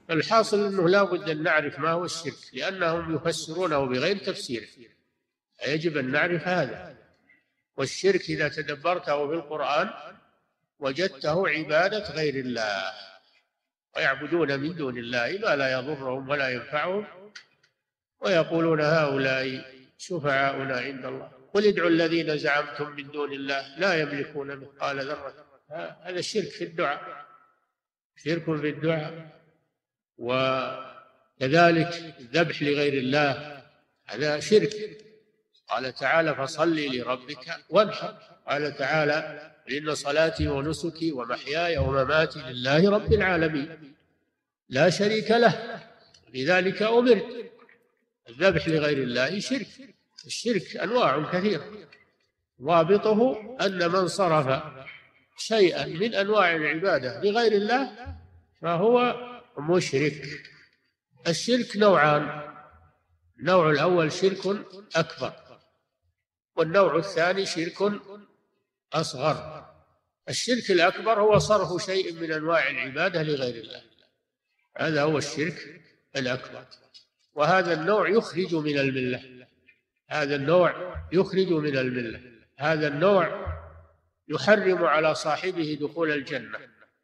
الحاصل أنه لا بد أن نعرف ما هو الشرك، لأنهم يفسرونه بغير تفسيره، يجب أن نعرف هذا. والشرك إذا تدبرته بالقرآن وجدته عبادة غير الله، ويعبدون من دون الله ما لا يضرهم ولا ينفعهم، ويقولون هؤلاء شفعاؤنا عند الله، قل ادعوا الذين زعمتم من دون الله لا يملكون مثقال ذرة. هذا الشرك في الدعاء، شرك في الدعاء. وكذلك الذبح لغير الله هذا شرك. قال تعالى فصل لربك وانحر. قال تعالى إن صلاتي ونسكي ومحياي ومماتي لله رب العالمين لا شريك له لذلك أمرت. الذبح لغير الله شرك. الشرك أنواع كثيرة، ضابطه أن من صرف شيئا من أنواع العبادة لغير الله فهو مشرك. الشرك نوعان، النوع الأول شرك أكبر، والنوع الثاني شرك أصغر. الشرك الأكبر هو صرف شيء من أنواع العبادة لغير الله، هذا هو الشرك الأكبر، وهذا النوع يخرج من الملة. هذا النوع يخرج من الملة. هذا النوع يحرم على صاحبه دخول الجنة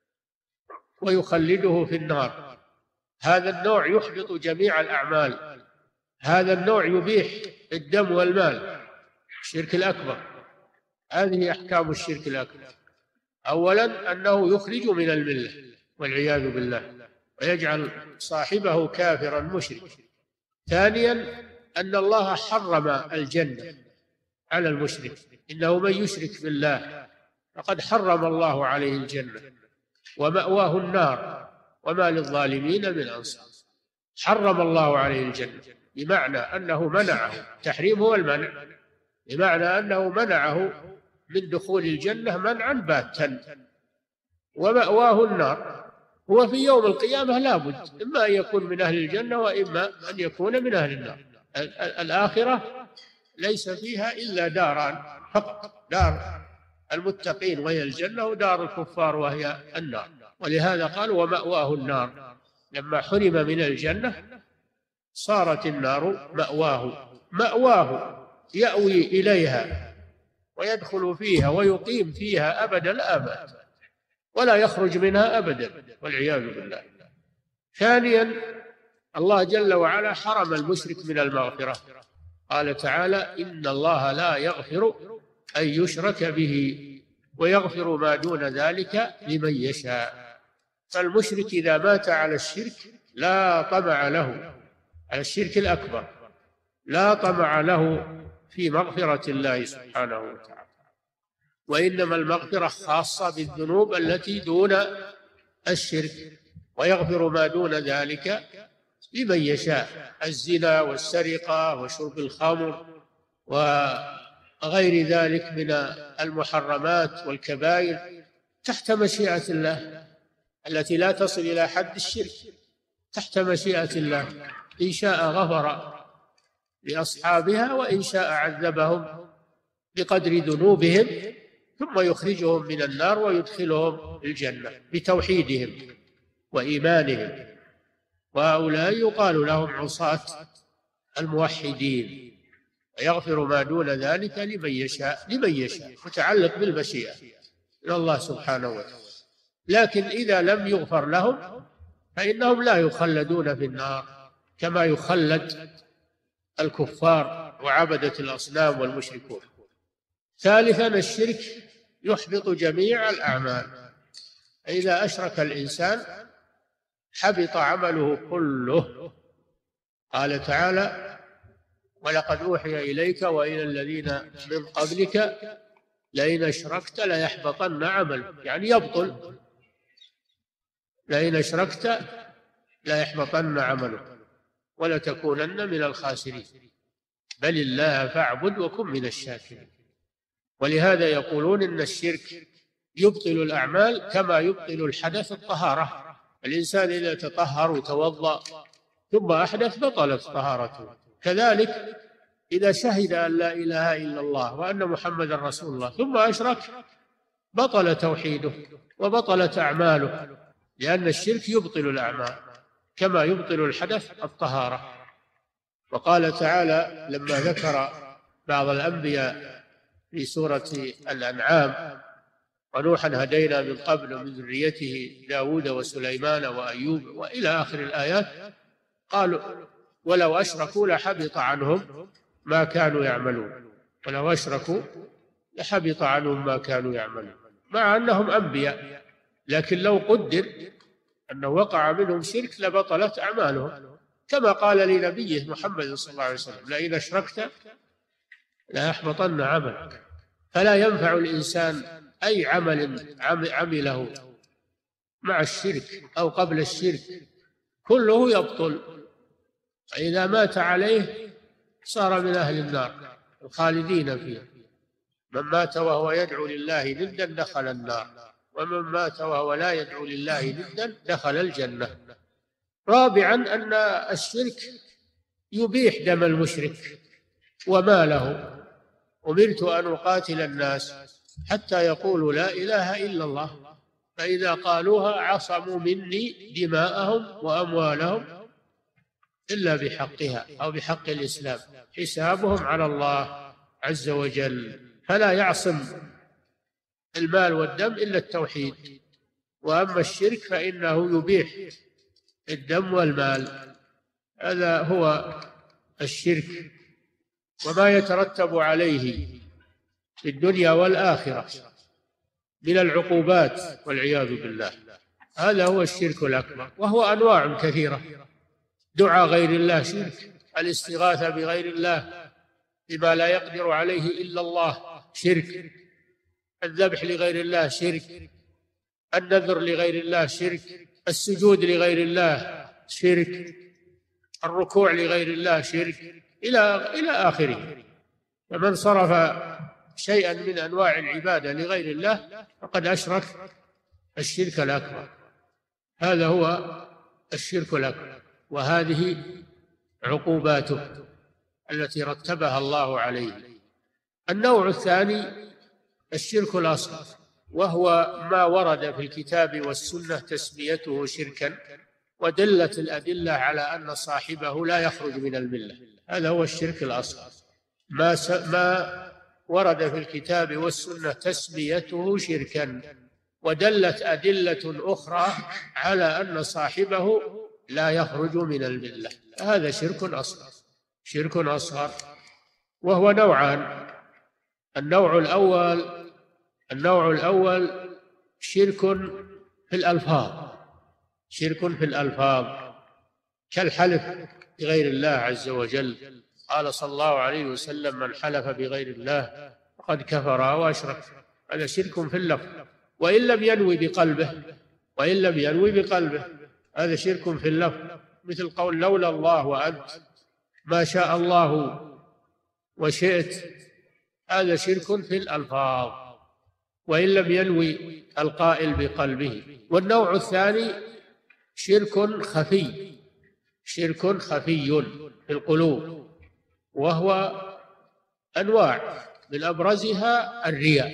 ويخلده في النار. هذا النوع يحبط جميع الأعمال. هذا النوع يبيح الدم والمال. الشرك الأكبر، هذه أحكام الشرك الأكبر. أولا أنه يخرج من الملة والعياذ بالله ويجعل صاحبه كافرا مشرك. ثانيا أن الله حرم الجنة على المشرك، إنه من يشرك بالله فقد حرم الله عليه الجنة ومأواه النار وما للظالمين من أنصار. حرم الله عليه الجنة بمعنى أنه منعه، تحريم هو المنع، بمعنى أنه منعه من دخول الجنة منعا باتا، ومأواه النار. هو في يوم القيامة لا بد إما أن يكون من أهل الجنة وإما أن يكون من أهل النار. الآخرة ليس فيها إلا داران فقط، دار المتقين وهي الجنة، ودار الكفار وهي النار. ولهذا قال ومأواه النار، لما حرم من الجنة صارت النار مأواه يأوي إليها ويدخل فيها ويقيم فيها أبد الآباد ولا يخرج منها أبدا والعياذ بالله. ثانيا الله جل وعلا حرم المشرك من المغفرة. قال تعالى إن الله لا يغفر أن يشرك به ويغفر ما دون ذلك لمن يشاء. فالمشرك إذا مات على الشرك لا طمع له، على الشرك الأكبر لا طمع له في مغفرة الله سبحانه وتعالى، وإنما المغفرة خاصة بالذنوب التي دون الشرك، ويغفر ما دون ذلك لمن يشاء. الزنا والسرقة وشرب الخمر وغير ذلك من المحرمات والكبائر تحت مشيئة الله التي لا تصل إلى حد الشرك، تحت مشيئة الله. إن شاء غفر لأصحابها وإن شاء عذبهم بقدر ذنوبهم ثم يخرجهم من النار ويدخلهم الجنة بتوحيدهم وإيمانهم. وهؤلاء يقال لهم عصاة الموحدين. ويغفر ما دون ذلك لمن يشاء، متعلق بالمشيئة من الله سبحانه وتعالى. لكن إذا لم يغفر لهم فإنهم لا يخلدون في النار كما يخلد الكفار وعبدة الأصنام والمشركون. ثالثا الشرك يحبط جميع الأعمال. إذا أشرك الإنسان حبط عمله كله. قال تعالى ولقد أوحي إليك وإلى الذين من قبلك لئن أشركت ليحبطن عملك، يعني يبطل. لئن أشركت ليحبطن عملك ولتكونن من الخاسرين بل الله فاعبد وكن من الشاكرين. ولهذا يقولون إن الشرك يبطل الأعمال كما يبطل الحدث الطهارة. الإنسان إذا تطهر وتوضأ ثم أحدث بطلت طهارته. كذلك إذا شهد أن لا إله إلا الله وأن محمد رسول الله ثم أشرك بطل توحيده وبطلت أعماله، لأن الشرك يبطل الأعمال. كما يبطل الحدث الطهارة. وقال تعالى لما ذكر بعض الأنبياء في سورة الأنعام: ونوحا هدينا من قبل من ذريته داود وسليمان وأيوب، وإلى آخر الآيات، قالوا ولو أشركوا لحبط عنهم ما كانوا يعملون، ولو أشركوا لحبط عنهم ما كانوا يعملون، مع أنهم أنبياء، لكن لو قدر أنه وقع منهم شرك لبطلت أعمالهم، كما قال لنبيه محمد صلى الله عليه وسلم: لئن أشركت ليحبطن عملك. فلا ينفع الإنسان أي عمل عمله مع الشرك أو قبل الشرك، كله يبطل، فإذا مات عليه صار من أهل النار الخالدين فيها. من مات وهو يدعو لله ندا دخل النار، ومن مات وهو لا يدعو لله ندا دخل الجنة. رابعا أن الشرك يبيح دم المشرك وماله. أمرت أن أقاتل الناس حتى يقولوا لا إله إلا الله، فإذا قالوها عصموا مني دماءهم وأموالهم إلا بحقها أو بحق الإسلام، حسابهم على الله عز وجل. فلا يعصم المال والدم إلا التوحيد، وأما الشرك فإنه يبيح الدم والمال. هذا هو الشرك وما يترتب عليه في الدنيا والآخرة من العقوبات والعياذ بالله. هذا هو الشرك الأكبر، وهو أنواع كثيرة: دعاء غير الله شرك، الاستغاثة بغير الله بما لا يقدر عليه إلا الله شرك، الذبح لغير الله شرك، النذر لغير الله شرك، السجود لغير الله شرك، الركوع لغير الله شرك، إلى آخره. فمن صرف شيئا من أنواع العبادة لغير الله فقد أشرك الشرك الأكبر. هذا هو الشرك الأكبر، وهذه عقوباته التي رتبها الله عليه. النوع الثاني الشرك الأصغر، وهو ما ورد في الكتاب والسنة تسميته شركا، ودلت الأدلة على أن صاحبه لا يخرج من الملة. هذا هو الشرك الأصغر، ما ورد في الكتاب والسنة تسميته شركا، ودلت أدلة أخرى على أن صاحبه لا يخرج من الملة. هذا شرك أصغر. شرك أصغر وهو نوعان: النوع الأول شرك في الألفاظ، شرك في الألفاظ كالحلف بغير الله عز وجل. قال صلى الله عليه وسلم: من حلف بغير الله فقد كفر وأشرك. هذا شرك في اللفظ، وإن لم ينوي بقلبه هذا شرك في اللفظ، مثل قول لولا الله وأنت، ما شاء الله وشئت. هذا شرك في الألفاظ وإن لم ينوي القائل بقلبه. والنوع الثاني شرك خفي، شرك خفي في القلوب، وهو أنواع من أبرزها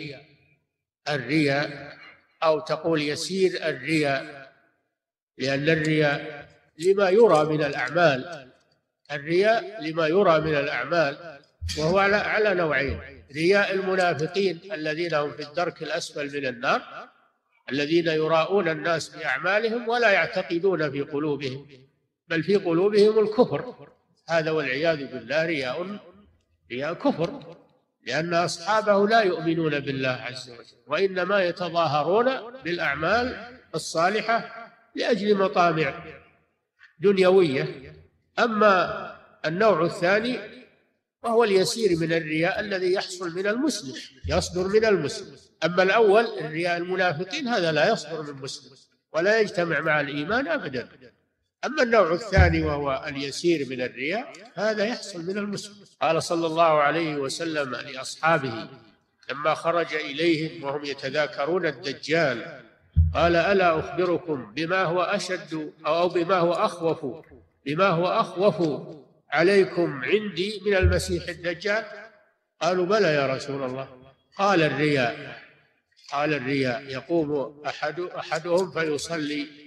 الرياء، أو تقول يسير الرياء، لأن الرياء لما يرى من الأعمال، الرياء لما يرى من الأعمال، وهو على نوعين: رياء المنافقين الذين هم في الدرك الأسفل من النار، الذين يراءون الناس بأعمالهم ولا يعتقدون في قلوبهم، بل في قلوبهم الكفر. هذا والعياذ بالله رياء كفر، لأن أصحابه لا يؤمنون بالله عز وجل، وإنما يتظاهرون بالأعمال الصالحة لأجل مطامع دنيوية. أما النوع الثاني وهو اليسير من الرياء الذي يحصل من المسلم، يصدر من المسلم. أما الأول الرياء المنافقين هذا لا يصدر من مسلم ولا يجتمع مع الإيمان أبدا. أما النوع الثاني وهو اليسير من الرياء هذا يحصل من المسلم. قال صلى الله عليه وسلم لأصحابه لما خرج إليهم وهم يتذاكرون الدجال: قال ألا أخبركم بما هو أشد أو بما هو أخوف عليكم عندي من المسيح الدجال؟ قالوا بلى يا رسول الله. قال الرياء يقوم أحدهم فيصلي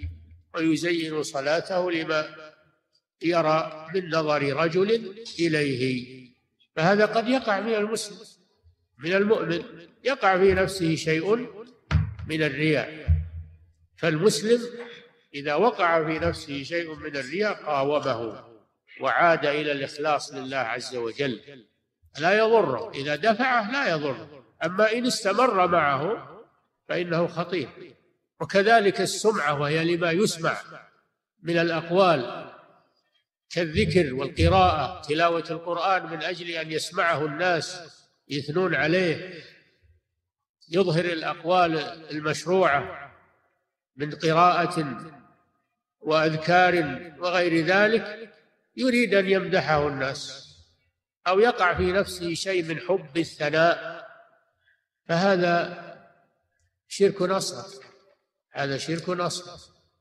ويزين صلاته لما يرى من نظر رجل إليه. فهذا قد يقع من المسلم، من المؤمن، يقع في نفسه شيء من الرياء. فالمسلم إذا وقع في نفسه شيء من الرياء قاومه وعاد إلى الإخلاص لله عز وجل، لا يضره، إذا دفعه لا يضره، أما إن استمر معه فإنه خطير. وكذلك السمعة، وهي لما يسمع من الأقوال كالذكر والقراءة، تلاوة القرآن من أجل أن يسمعه الناس يثنون عليه، يظهر الأقوال المشروعة من قراءة وأذكار وغير ذلك، يريد أن يمدحه الناس، أو يقع في نفسه شيء من حب الثناء، فهذا شرك أصغر، هذا شرك أصغر.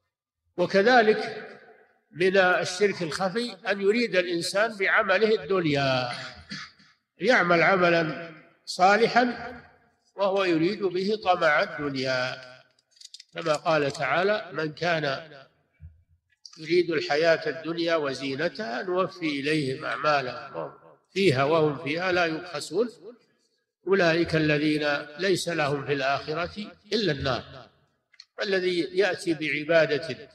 وكذلك من الشرك الخفي أن يريد الإنسان بعمله الدنيا، يعمل عملا صالحا وهو يريد به طمع الدنيا، كما قال تعالى: من كان يريد الحياة الدنيا وزينتها نوفي إليهم أعمالهم فيها وهم فيها لا يبخسون أولئك الذين ليس لهم في الآخرة إلا النار. الذي يأتي بعبادة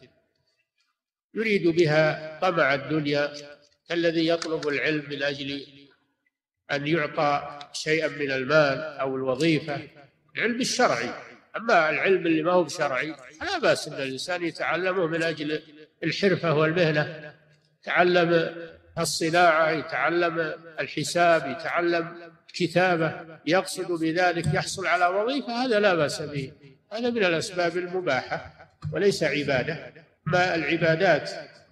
يريد بها طمع الدنيا كالذي يطلب العلم من أجل أن يعطى شيئا من المال أو الوظيفة، العلم الشرعي. أما العلم اللي ما هو بشرعي لا بأس أن الإنسان يتعلمه من أجل الحرفة والمهنة، يتعلم الصناعة، يتعلم الحساب، يتعلم كتابة، يقصد بذلك يحصل على وظيفة، هذا لا بأس به، هذا من الأسباب المباحة وليس عبادة. ما العبادات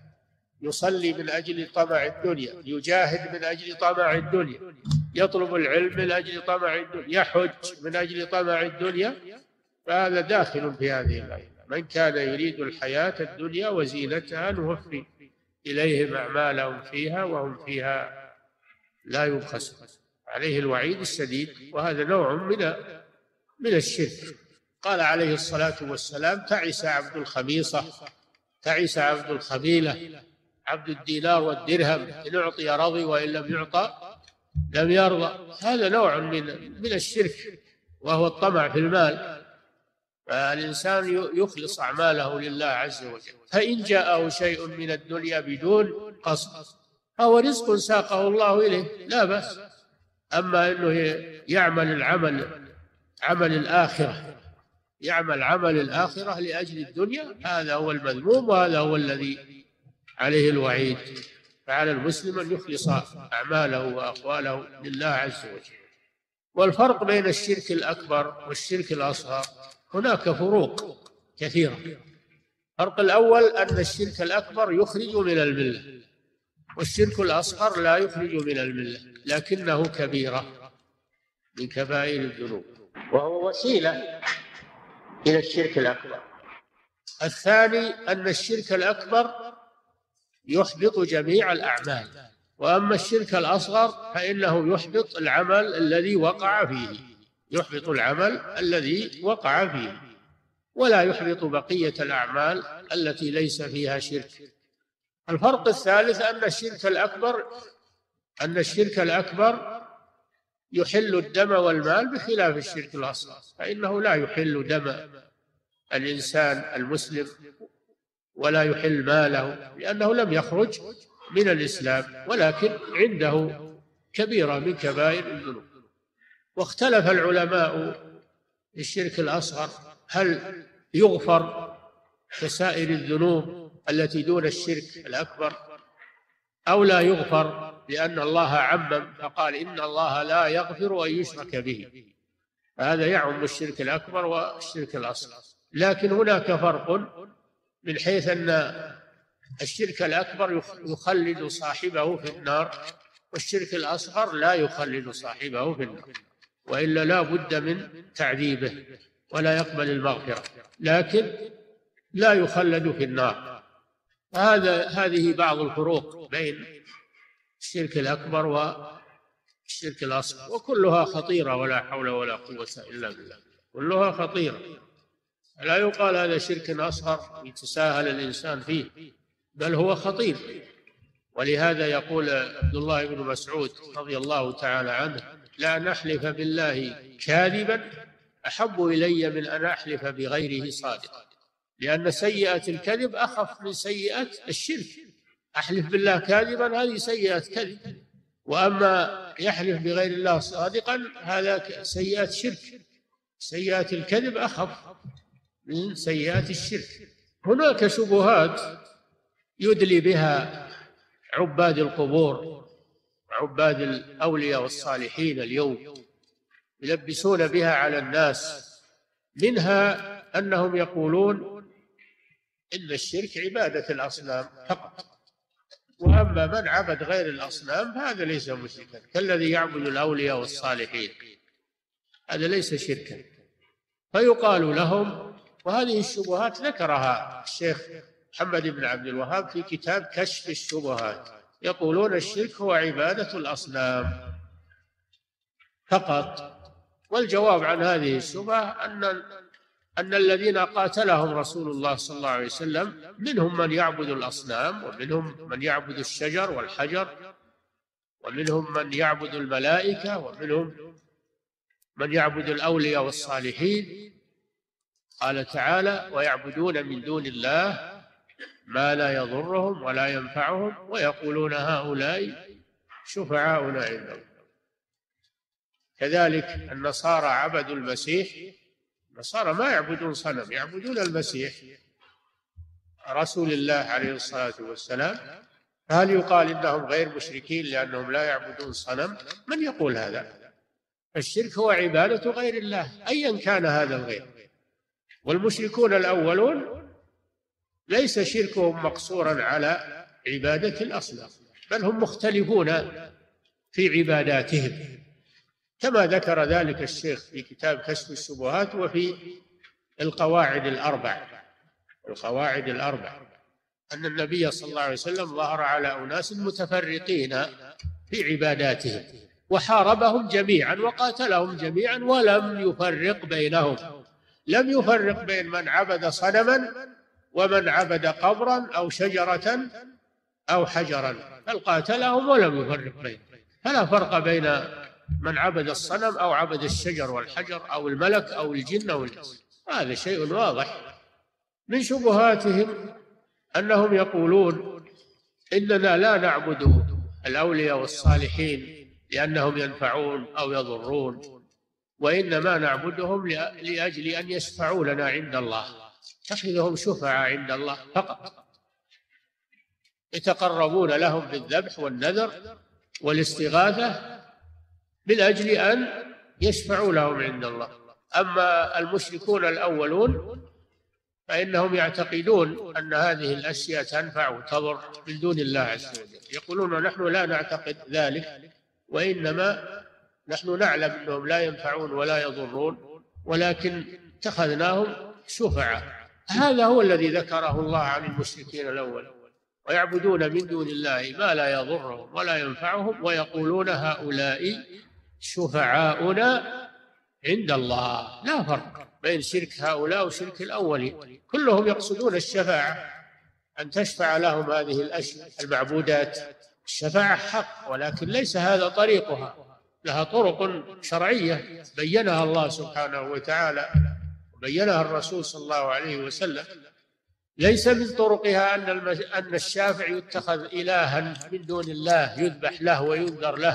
يصلي من أجل طمع الدنيا، يجاهد من أجل طمع الدنيا، يطلب العلم من أجل طمع الدنيا، يحج من أجل طمع الدنيا، فهذا داخل في هذه الآية. من كان يريد الحياة الدنيا وزينتها نوفي إليهم أعمالهم فيها وهم فيها لا يبخسون، عليه الوعيد الشديد، وهذا نوع من الشرك. قال عليه الصلاة والسلام: تعس عبد الخميصة، تعس عبد الخميلة، عبد الدينار والدرهم، إن أعطي رضي وإن لم يعطى لم يرضى. هذا نوع من الشرك، وهو الطمع في المال. فالإنسان يخلص أعماله لله عز وجل، فإن جاءه شيء من الدنيا بدون قصد فهو رزق ساقه الله إليه لا بأس. أما أنه يعمل عمل الآخرة، يعمل عمل الآخرة لأجل الدنيا، هذا هو المذموم، وهذا هو الذي عليه الوعيد. فعلى المسلم أن يخلص أعماله وأقواله لله عز وجل. والفرق بين الشرك الأكبر والشرك الأصغر هناك فروق كثيرة. الفرق الأول أن الشرك الأكبر يخرج من الملة، والشرك الأصغر لا يخرج من الملة، لكنه كبيرة من كبائر الذنوب، وهو وسيلة إلى الشرك الأكبر. الثاني أن الشرك الأكبر يحبط جميع الأعمال، وأما الشرك الأصغر فإنه يحبط العمل الذي وقع فيه، يحبط العمل الذي وقع فيه، ولا يحبط بقية الأعمال التي ليس فيها شرك. الفرق الثالث أن الشرك الأكبر يحل الدم والمال بخلاف الشرك الأصغر، فإنه لا يحل دم الإنسان المسلم ولا يحل ماله، لأنه لم يخرج من الإسلام، ولكن عنده كبيرة من كبائر الذنوب. واختلف العلماء في الشرك الأصغر هل يغفر كسائر الذنوب التي دون الشرك الأكبر أو لا يغفر، لأن الله عمم فقال: إن الله لا يغفر أن يشرك به، هذا يعم الشرك الأكبر والشرك الأصغر. لكن هناك فرق من حيث أن الشرك الأكبر يخلد صاحبه في النار، والشرك الأصغر لا يخلد صاحبه في النار، وإلا لا بد من تعذيبه ولا يقبل المغفرة، لكن لا يخلد في النار. هذه بعض الفروق بين الشرك الأكبر والشرك الأصغر، وكلها خطيرة، ولا حول ولا قوة إلا بالله، كلها خطيرة. لا يقال هذا شرك أصغر يتساهل الإنسان فيه، بل هو خطير. ولهذا يقول عبد الله بن مسعود رضي الله تعالى عنه: لا نحلف بالله كاذبا أحب إلي من أن أحلف بغيره صادقا، لأن سيئة الكذب أخف من سيئة الشرك. أحلف بالله كاذبا هذه سيئة كذب، وأما يحلف بغير الله صادقا هذا سيئة شرك. سيئة الكذب أخف من سيئات الشرك. هناك شبهات يدلي بها عباد القبور وعباد الأولياء والصالحين اليوم، يلبسون بها على الناس، منها أنهم يقولون إن الشرك عبادة الأصنام فقط، وأما من عبد غير الأصنام هذا ليس مشركا كالذي يعبد الأولياء والصالحين، هذا ليس شركا. فيقال لهم، وهذه الشبهات ذكرها الشيخ محمد بن عبد الوهاب في كتاب كشف الشبهات، يقولون الشرك هو عبادة الأصنام فقط. والجواب عن هذه الشبهة أن الذين قاتلهم رسول الله صلى الله عليه وسلم منهم من يعبد الأصنام، ومنهم من يعبد الشجر والحجر، ومنهم من يعبد الملائكة، ومنهم من يعبد الأولياء والصالحين. قال تعالى: ويعبدون من دون الله ما لا يضرهم ولا ينفعهم ويقولون هؤلاء شفعاؤنا عند الله. كذلك النصارى عبدوا المسيح. النصارى ما يعبدون صنم، يعبدون المسيح رسول الله عليه الصلاة والسلام. هل يقال إنهم غير مشركين لأنهم لا يعبدون صنم؟ من يقول هذا؟ الشرك هو عبادة غير الله أيا كان هذا الغير. والمشركون الأولون ليس شركهم مقصورا على عبادة الأصنام، بل هم مختلفون في عباداتهم، كما ذكر ذلك الشيخ في كتاب كشف الشبهات وفي القواعد الأربع أن النبي صلى الله عليه وسلم ظهر على أناس متفرقين في عباداتهم وحاربهم جميعا وقاتلهم جميعا ولم يفرق بينهم، لم يفرق بين من عبد صنما ومن عبد قبرا أو شجرة أو حجرا، بل قاتلهم ولم يفرق بينهم. فلا فرق بين من عبد الصنم أو عبد الشجر والحجر أو الملك أو الجن أو الإنس، هذا شيء واضح. من شبهاتهم أنهم يقولون إننا لا نعبد الأولياء والصالحين لأنهم ينفعون أو يضرون، وإنما نعبدهم لأجل أن يشفعوا لنا عند الله، تخذهم شفعاء عند الله فقط، يتقربون لهم بالذبح والنذر والاستغاثة من أجل أن يشفعوا لهم عند الله. أما المشركون الأولون فإنهم يعتقدون أن هذه الأشياء تنفع وتضر من دون الله عز وجل، يقولون نحن لا نعتقد ذلك، وإنما نحن نعلم أنهم لا ينفعون ولا يضرون، ولكن اتخذناهم شفعاء. هذا هو الذي ذكره الله عن المشركين الأول: ويعبدون من دون الله ما لا يضرهم ولا ينفعهم ويقولون هؤلاء شفعاؤنا عند الله. لا فرق بين شرك هؤلاء وشرك الأولين، كلهم يقصدون الشفاعة، أن تشفع لهم هذه الأشياء المعبودات. الشفاعة حق، ولكن ليس هذا طريقها، لها طرق شرعية بينها الله سبحانه وتعالى وبينها الرسول صلى الله عليه وسلم. ليس من طرقها أن الشافع يتخذ إلها من دون الله يذبح له وينذر له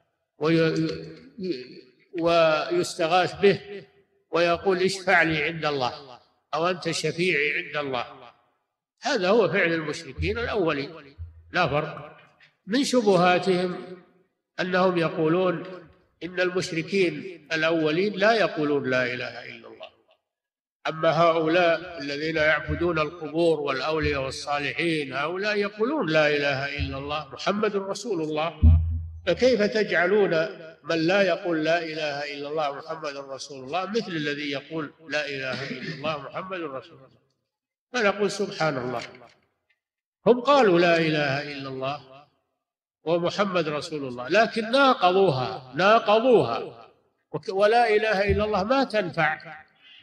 ويستغاث به ويقول اشفع لي عند الله أو أنت شفيعي عند الله. هذا هو فعل المشركين الأولين، لا فرق. من شبهاتهم أنهم يقولون إن المشركين الأولين لا يقولون لا إله إلا الله، أما هؤلاء الذين يعبدون القبور والأولياء والصالحين هؤلاء يقولون لا إله إلا الله محمد رسول الله، فكيف تجعلون من لا يقول لا إله إلا الله محمد رسول الله مثل الذي يقول لا إله إلا الله محمد رسول الله؟ فنقول سبحان الله، هم قالوا لا إله إلا الله ومحمد رسول الله، لكن ناقضوها ولا إله إلا الله ما تنفع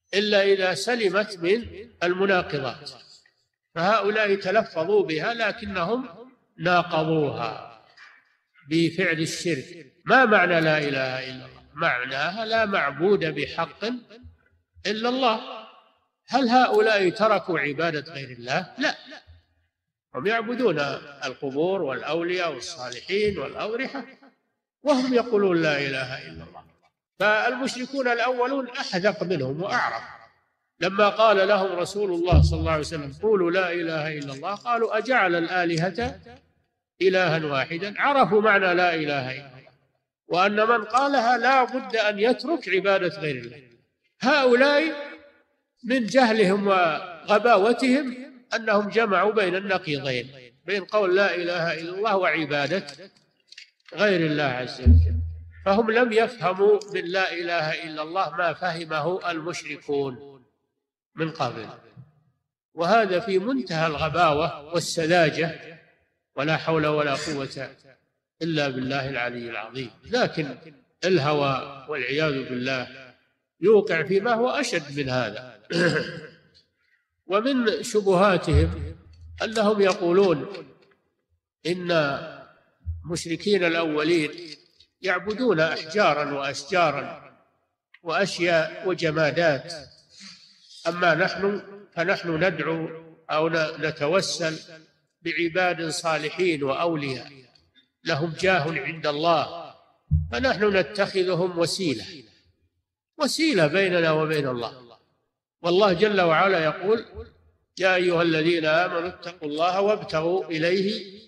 إلا إذا سلمت من المناقضات، فهؤلاء تلفظوا بها لكنهم ناقضوها بفعل الشرك. ما معنى لا إله إلا الله؟ معناها لا معبود بحق إلا الله. هل هؤلاء تركوا عبادة غير الله؟ لا، هم يعبدون القبور والأولياء والصالحين والأضرحة وهم يقولون لا إله إلا الله. فالمشركون الأولون أحذق منهم وأعرف. لما قال لهم رسول الله صلى الله عليه وسلم قولوا لا إله إلا الله، قالوا أجعل الآلهة إلها واحدا. عرفوا معنى لا إله إلا الله، وأن من قالها لا بد أن يترك عبادة غير الله. هؤلاء من جهلهم وغباوتهم أنهم جمعوا بين النقيضين، بين قول لا إله إلا الله وعبادة غير الله عز وجل، فهم لم يفهموا من لا إله إلا الله ما فهمه المشركون من قبل. وهذا في منتهى الغباوة والسذاجة، ولا حول ولا قوة إلا بالله العلي العظيم. لكن الهوى والعياذ بالله يوقع فيما هو أشد من هذا. ومن شبهاتهم أنهم يقولون إن مشركين الأولين يعبدون أحجارا وأشجارا وأشياء وجمادات، أما نحن فنحن ندعو أو نتوسل بعباد صالحين وأولياء لهم جاه عند الله، فنحن نتخذهم وسيلة بيننا وبين الله. والله جل وعلا يقول يا أيها الذين آمنوا اتقوا الله وابتغوا إليه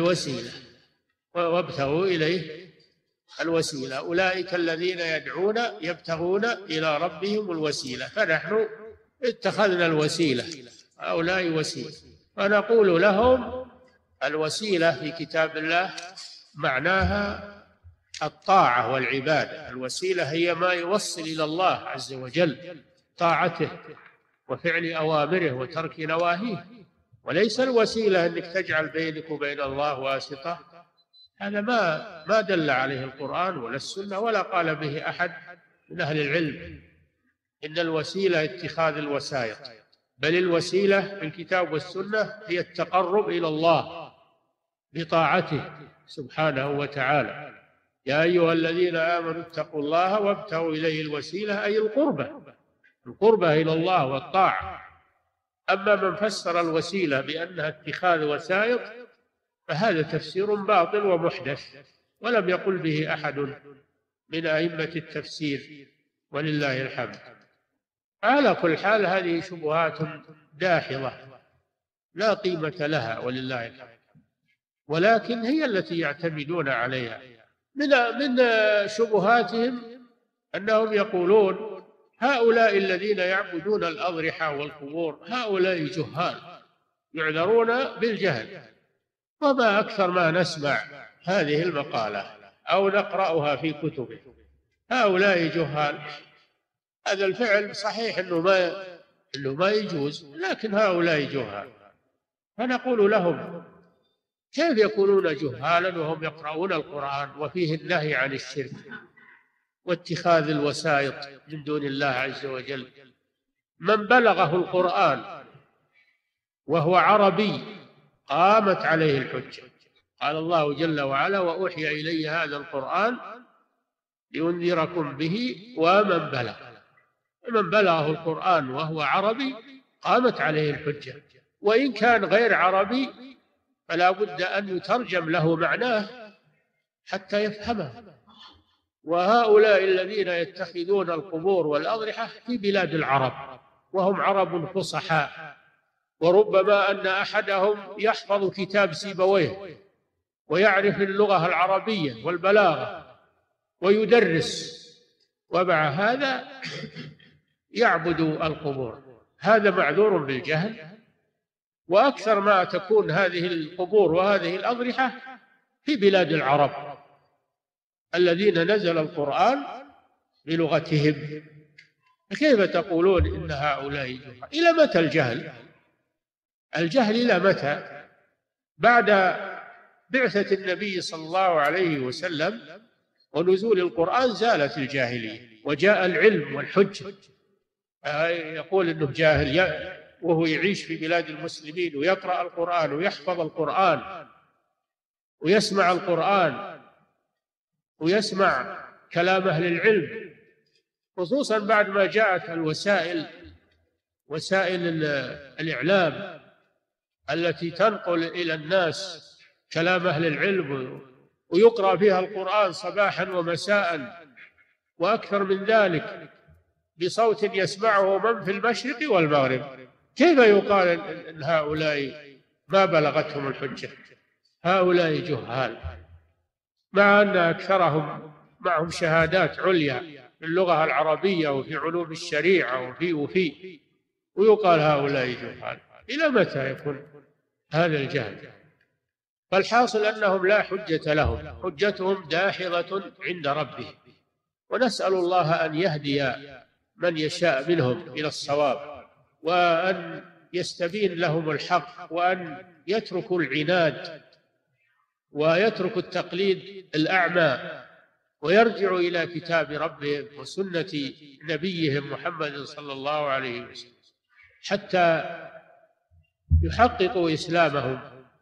الوسيلة أولئك الذين يدعون يبتغون إلى ربهم الوسيلة، فنحن اتخذنا الوسيلة، هؤلاء وسيلة، فنقول لهم الوسيلة في كتاب الله معناها الطاعة والعبادة. الوسيلة هي ما يوصل إلى الله عز وجل، طاعته وفعل أوامره وترك نواهيه، وليس الوسيلة أنك تجعل بينك وبين الله واسطة. هذا ما دل عليه القرآن ولا السنة ولا قال به أحد من أهل العلم. إن الوسيلة اتخاذ الوسائط، بل الوسيلة في الكتاب والسنة هي التقرب إلى الله بطاعته سبحانه وتعالى. يا أيها الذين آمنوا اتقوا الله وابتغوا إليه الوسيلة، أي القربة إلى الله والطاعة. أما من فسر الوسيلة بأنها اتخاذ وسائط فهذا تفسير باطل ومحدث، ولم يقل به أحد من أئمة التفسير ولله الحمد. على كل حال هذه شبهات داحضة لا قيمة لها ولله الحمد، ولكن هي التي يعتمدون عليها. من شبهاتهم أنهم يقولون هؤلاء الذين يعبدون الأضرحة والقبور هؤلاء جهال يعذرون بالجهل. وما أكثر ما نسمع هذه المقالة أو نقرأها في كتب هؤلاء جهال. هذا الفعل صحيح أنه ما يجوز، لكن هؤلاء جهال. فنقول لهم كيف يكونون جهالا وهم يقرؤون القرآن وفيه النهي عن الشرك واتخاذ الوسائط من دون الله عز وجل؟ من بلغه القرآن وهو عربي قامت عليه الحجة. قال الله جل وعلا وأوحي إلي هذا القرآن لأنذركم به ومن بلغه القرآن وهو عربي قامت عليه الحجة. وإن كان غير عربي فلا بد أن يترجم له معناه حتى يفهمه. وهؤلاء الذين يتخذون القبور والأضرحة في بلاد العرب وهم عرب فصحاء، وربما أن أحدهم يحفظ كتاب سيبويه ويعرف اللغة العربية والبلاغة ويدرس، ومع هذا يعبد القبور. هذا معذور بالجهل. وأكثر ما تكون هذه القبور وهذه الأضرحة في بلاد العرب الذين نزل القرآن بلغتهم. كيف تقولون إن هؤلاء جهال؟ إلى متى الجهل إلى متى؟ بعد بعثة النبي صلى الله عليه وسلم ونزول القرآن زالت الجاهلية وجاء العلم والحجة، يقول إنه جاهل وهو يعيش في بلاد المسلمين ويقرأ القرآن ويحفظ القرآن ويسمع القرآن ويسمع كلام أهل العلم، خصوصا بعد ما جاءت وسائل الإعلام التي تنقل إلى الناس كلام أهل العلم ويقرأ فيها القرآن صباحا ومساء وأكثر من ذلك بصوت يسمعه من في المشرق والمغرب. كيف يقال إن هؤلاء ما بلغتهم الحجة؟ هؤلاء جهال، مع أن أكثرهم معهم شهادات عليا في اللغة العربية وفي علوم الشريعة ويقال هؤلاء جهال. إلى متى يكون هذا الجهل؟ فالحاصل أنهم لا حجة لهم، حجتهم داحضة عند ربهم، ونسأل الله أن يهدي من يشاء منهم إلى الصواب، وأن يستبين لهم الحق، وأن يتركوا العناد ويتركوا التقليد الأعمى، ويرجعوا إلى كتاب ربهم وسنة نبيهم محمد صلى الله عليه وسلم حتى يحققوا إسلامهم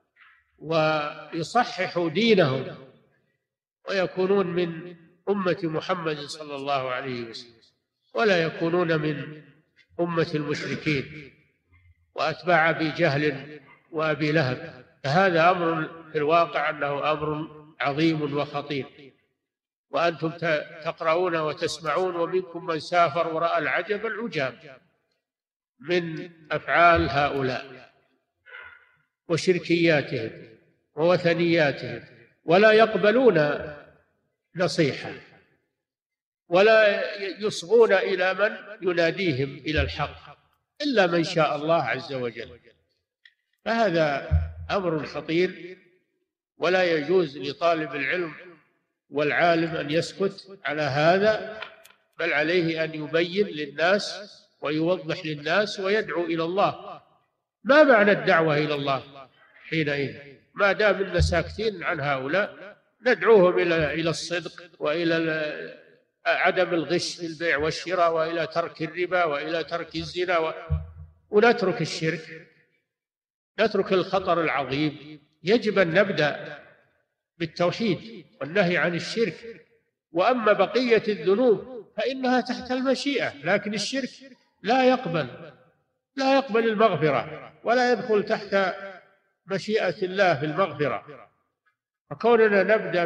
ويصححوا دينهم ويكونون من أمة محمد صلى الله عليه وسلم، ولا يكونون من أمة المشركين وأتباع أبي جهل وأبي لهب. فهذا أمر في الواقع أنه أمر عظيم وخطير، وأنتم تقرؤون وتسمعون ومنكم من سافر ورأى العجب العجاب من أفعال هؤلاء وشركياتهم ووثنياتهم، ولا يقبلون نصيحة ولا يصغون إلى من يناديهم إلى الحق إلا من شاء الله عز وجل. فهذا أمر خطير، ولا يجوز لطالب العلم والعالم أن يسكت على هذا، بل عليه أن يبين للناس ويوضح للناس ويدعو إلى الله. ما معنى الدعوة إلى الله حينئذ؟ ما دام إن ساكتين عن هؤلاء ندعوهم إلى الصدق وإلى عدم الغش في البيع والشراء وإلى ترك الربا وإلى ترك الزنا ونترك الشرك، نترك الخطر العظيم. يجب أن نبدأ بالتوحيد والنهي عن الشرك، وأما بقية الذنوب فإنها تحت المشيئة، لكن الشرك لا يقبل المغفرة ولا يدخل تحت مشيئة الله في المغفرة. فكوننا نبدأ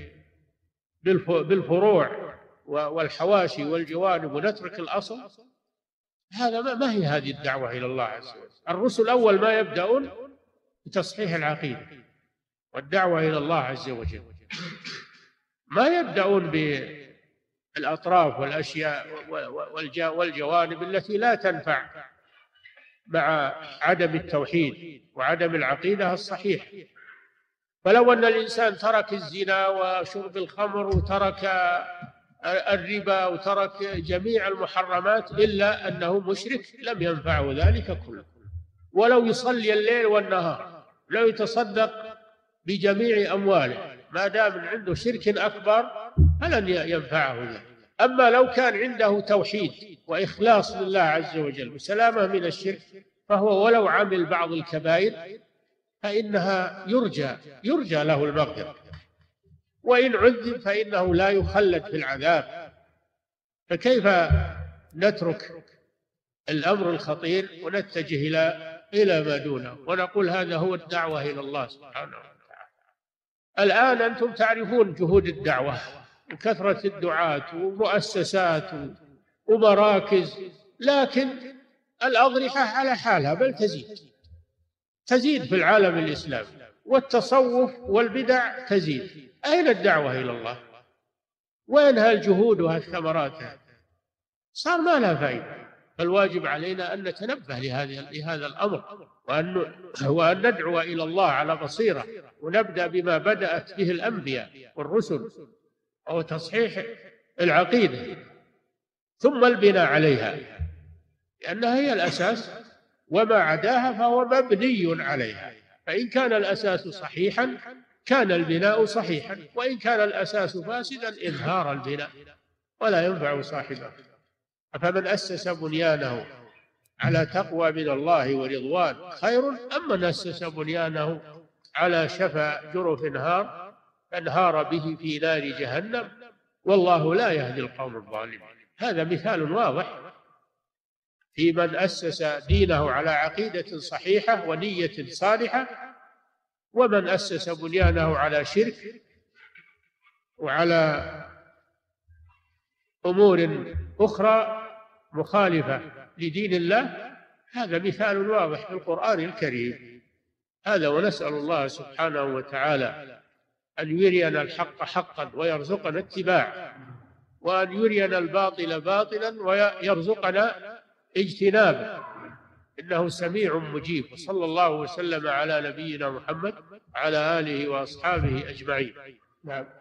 بالفروع والحواشي والجوانب ونترك الأصل، هذا ما هي هذه الدعوة إلى الله عز وجل. الرسل أول ما يبدأون بتصحيح العقيدة والدعوة إلى الله عز وجل، ما يبدأون بالأطراف والأشياء والجوانب التي لا تنفع مع عدم التوحيد وعدم العقيدة الصحيح. فلو أن الإنسان ترك الزنا وشرب الخمر وترك الربا وترك جميع المحرمات إلا أنه مشرك لم ينفعه ذلك كله، ولو يصلي الليل والنهار، لو يتصدق بجميع أمواله، ما دام عنده شرك أكبر فلن ينفعه ذلك. أما لو كان عنده توحيد وإخلاص لله عز وجل وسلامة من الشرك، فهو ولو عمل بعض الكبائر فإنها يرجى له المغفرة، وإن عذب فإنه لا يخلد في العذاب. فكيف نترك الأمر الخطير ونتجه إلى ما دونه ونقول هذا هو الدعوة إلى الله سبحانه وتعالى؟ الآن أنتم تعرفون جهود الدعوة وكثرة الدعاة ومؤسسات ومراكز، لكن الأضرحة على حالها بل تزيد في العالم الإسلامي، والتصوف والبدع تزيد. أين الدعوة إلى الله؟ وين هالجهود وهالثمرات؟ صار ما لها فائدة. فالواجب علينا أن نتنبه لهذا الأمر، وأن ندعو إلى الله على بصيرة، ونبدأ بما بدأت به الأنبياء والرسل، وهو تصحيح العقيدة ثم البناء عليها، لأنها هي الأساس، وما عداها فهو مبني عليها. فإن كان الأساس صحيحا كان البناء صحيحا، وإن كان الأساس فاسدا انهار البناء ولا ينفع صاحبه. أفمن أسس بنيانه على تقوى من الله ورضوان خير أم من أسس بنيانه على شفا جرف نهار فانهار به في نار جهنم والله لا يهدي القوم الظالمين. هذا مثال واضح في من أسس دينه على عقيدة صحيحة ونية صالحة، ومن أسس بنيانه على شرك وعلى أمور أخرى مخالفة لدين الله. هذا مثال واضح في القرآن الكريم. هذا، ونسأل الله سبحانه وتعالى أن يرينا الحق حقا ويرزقنا اتباعه، وأن يرينا الباطل باطلا ويرزقنا اجتنابه، إنه سميع مجيب. وصلى الله وسلم على نبينا محمد وعلى آله وأصحابه أجمعين. نعم.